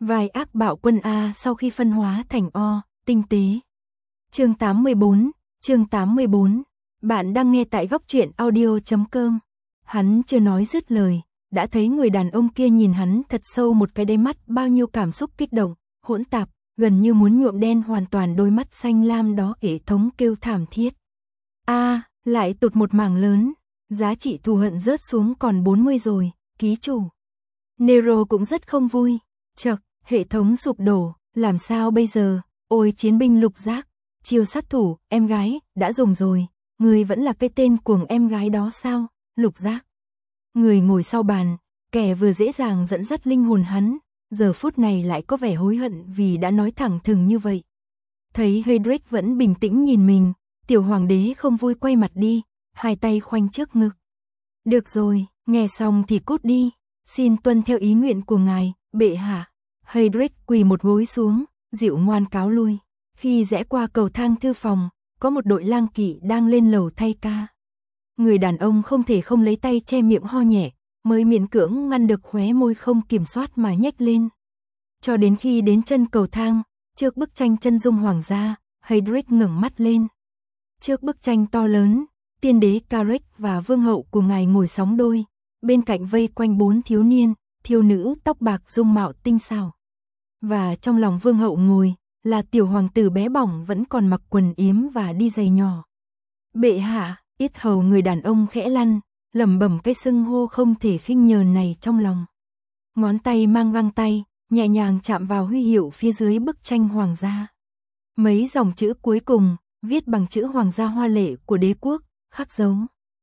Vai ác bạo quân A sau khi phân hóa thành O, tinh tế. Chương 84. Bạn đang nghe tại góc truyện audio.com. Hắn chưa nói dứt lời, đã thấy người đàn ông kia nhìn hắn thật sâu một cái đáy mắt bao nhiêu cảm xúc kích động, hỗn tạp, gần như muốn nhuộm đen hoàn toàn đôi mắt xanh lam đó. Hệ thống kêu thảm thiết. Lại tụt một mảng lớn, giá trị thù hận rớt xuống còn 40 rồi, ký chủ. Nero cũng rất không vui, chậc, hệ thống sụp đổ, làm sao bây giờ, ôi chiến binh lục giác, chiêu sát thủ, em gái, đã dùng rồi, người vẫn là cái tên cuồng em gái đó sao, lục giác. Người ngồi sau bàn, kẻ vừa dễ dàng dẫn dắt linh hồn hắn, giờ phút này lại có vẻ hối hận vì đã nói thẳng thừng như vậy. Thấy Hedrick vẫn bình tĩnh nhìn mình, tiểu hoàng đế không vui quay mặt đi, hai tay khoanh trước ngực. Được rồi, nghe xong thì cút đi, xin tuân theo ý nguyện của ngài, bệ hạ. Hedrick quỳ một gối xuống, dịu ngoan cáo lui. Khi rẽ qua cầu thang thư phòng, có một đội lang kỵ đang lên lầu thay ca. Người đàn ông không thể không lấy tay che miệng ho nhẹ, mới miễn cưỡng ngăn được khóe môi không kiểm soát mà nhếch lên. Cho đến khi đến chân cầu thang, trước bức tranh chân dung hoàng gia, Hedrick ngẩng mắt lên. Trước bức tranh to lớn, tiên đế Carrick và vương hậu của ngài ngồi sóng đôi, bên cạnh vây quanh 4 thiếu niên, thiếu nữ tóc bạc dung mạo tinh xảo. Và trong lòng vương hậu ngồi, là tiểu hoàng tử bé bỏng vẫn còn mặc quần yếm và đi giày nhỏ. Bệ hạ, yết hầu người đàn ông khẽ lăn, lẩm bẩm cái xưng hô không thể khinh nhờn này trong lòng. Ngón tay mang găng tay, nhẹ nhàng chạm vào huy hiệu phía dưới bức tranh hoàng gia. Mấy dòng chữ cuối cùng, viết bằng chữ hoàng gia hoa lệ của đế quốc, khắc dấu.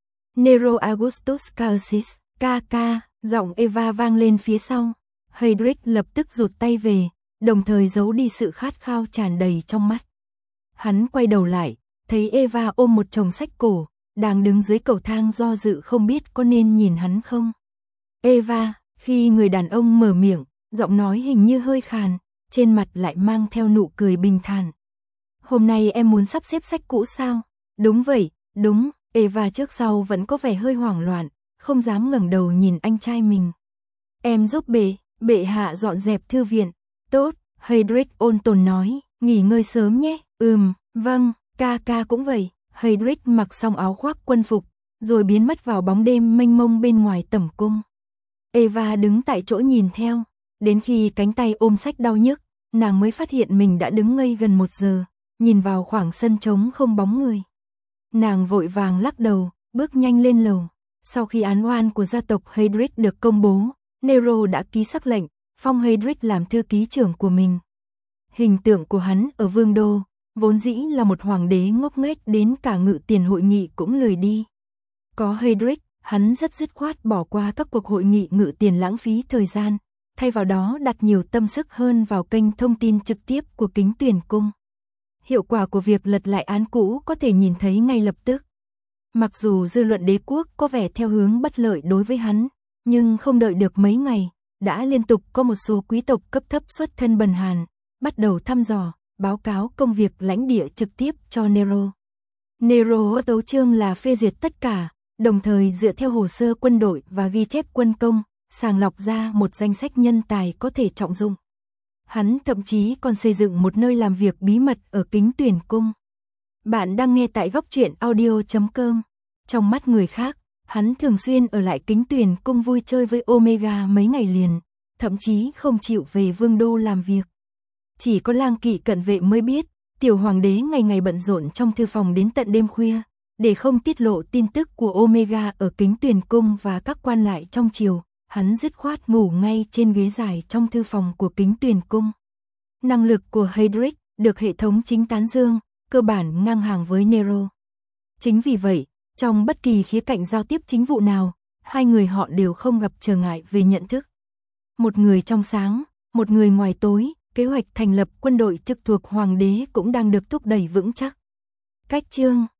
Nero Augustus Caesar, KK, giọng Eva vang lên phía sau. Hedrick lập tức rụt tay về, đồng thời giấu đi sự khát khao tràn đầy trong mắt. Hắn quay đầu lại, thấy Eva ôm một chồng sách cổ, đang đứng dưới cầu thang do dự không biết có nên nhìn hắn không. Eva, khi người đàn ông mở miệng, giọng nói hình như hơi khàn, trên mặt lại mang theo nụ cười bình thản. Hôm nay em muốn sắp xếp sách cũ sao? Đúng vậy, đúng. Eva trước sau vẫn có vẻ hơi hoảng loạn, không dám ngẩng đầu nhìn anh trai mình. Em giúp bệ hạ dọn dẹp thư viện. Tốt, Hedrick ôn tồn nói, nghỉ ngơi sớm nhé. Vâng, ca cũng vậy. Hedrick mặc xong áo khoác quân phục, rồi biến mất vào bóng đêm mênh mông bên ngoài tẩm cung. Eva đứng tại chỗ nhìn theo, đến khi cánh tay ôm sách đau nhức, nàng mới phát hiện mình đã đứng ngây gần 1 giờ, nhìn vào khoảng sân trống không bóng người. Nàng vội vàng lắc đầu, bước nhanh lên lầu. Sau khi án oan của gia tộc Hedrick được công bố, Nero đã ký sắc lệnh, phong Hedrick làm thư ký trưởng của mình. Hình tượng của hắn ở vương đô, vốn dĩ là một hoàng đế ngốc nghếch đến cả ngự tiền hội nghị cũng lười đi. Có Hedrick, hắn rất dứt khoát bỏ qua các cuộc hội nghị ngự tiền lãng phí thời gian, thay vào đó đặt nhiều tâm sức hơn vào kênh thông tin trực tiếp của Kính Tuyển Cung. Hiệu quả của việc lật lại án cũ có thể nhìn thấy ngay lập tức. Mặc dù dư luận đế quốc có vẻ theo hướng bất lợi đối với hắn, nhưng không đợi được mấy ngày, đã liên tục có một số quý tộc cấp thấp xuất thân bần hàn, bắt đầu thăm dò, báo cáo công việc lãnh địa trực tiếp cho Nero. Nero tấu chương là phê duyệt tất cả, đồng thời dựa theo hồ sơ quân đội và ghi chép quân công, sàng lọc ra một danh sách nhân tài có thể trọng dụng. Hắn thậm chí còn xây dựng một nơi làm việc bí mật ở Kính Tuyển Cung. Bạn đang nghe tại góc truyện audio.com. Trong mắt người khác, hắn thường xuyên ở lại Kính Tuyển Cung vui chơi với Omega mấy ngày liền, thậm chí không chịu về vương đô làm việc. Chỉ có lang kỵ cận vệ mới biết, tiểu hoàng đế ngày ngày bận rộn trong thư phòng đến tận đêm khuya, để không tiết lộ tin tức của Omega ở Kính Tuyển Cung và các quan lại trong triều. Hắn dứt khoát ngủ ngay trên ghế dài trong thư phòng của Kính Tuyển Cung. Năng lực của Hedrick được hệ thống chính tán dương, cơ bản ngang hàng với Nero. Chính vì vậy, trong bất kỳ khía cạnh giao tiếp chính vụ nào, hai người họ đều không gặp trở ngại về nhận thức. Một người trong sáng, một người ngoài tối, kế hoạch thành lập quân đội trực thuộc hoàng đế cũng đang được thúc đẩy vững chắc. Cách chương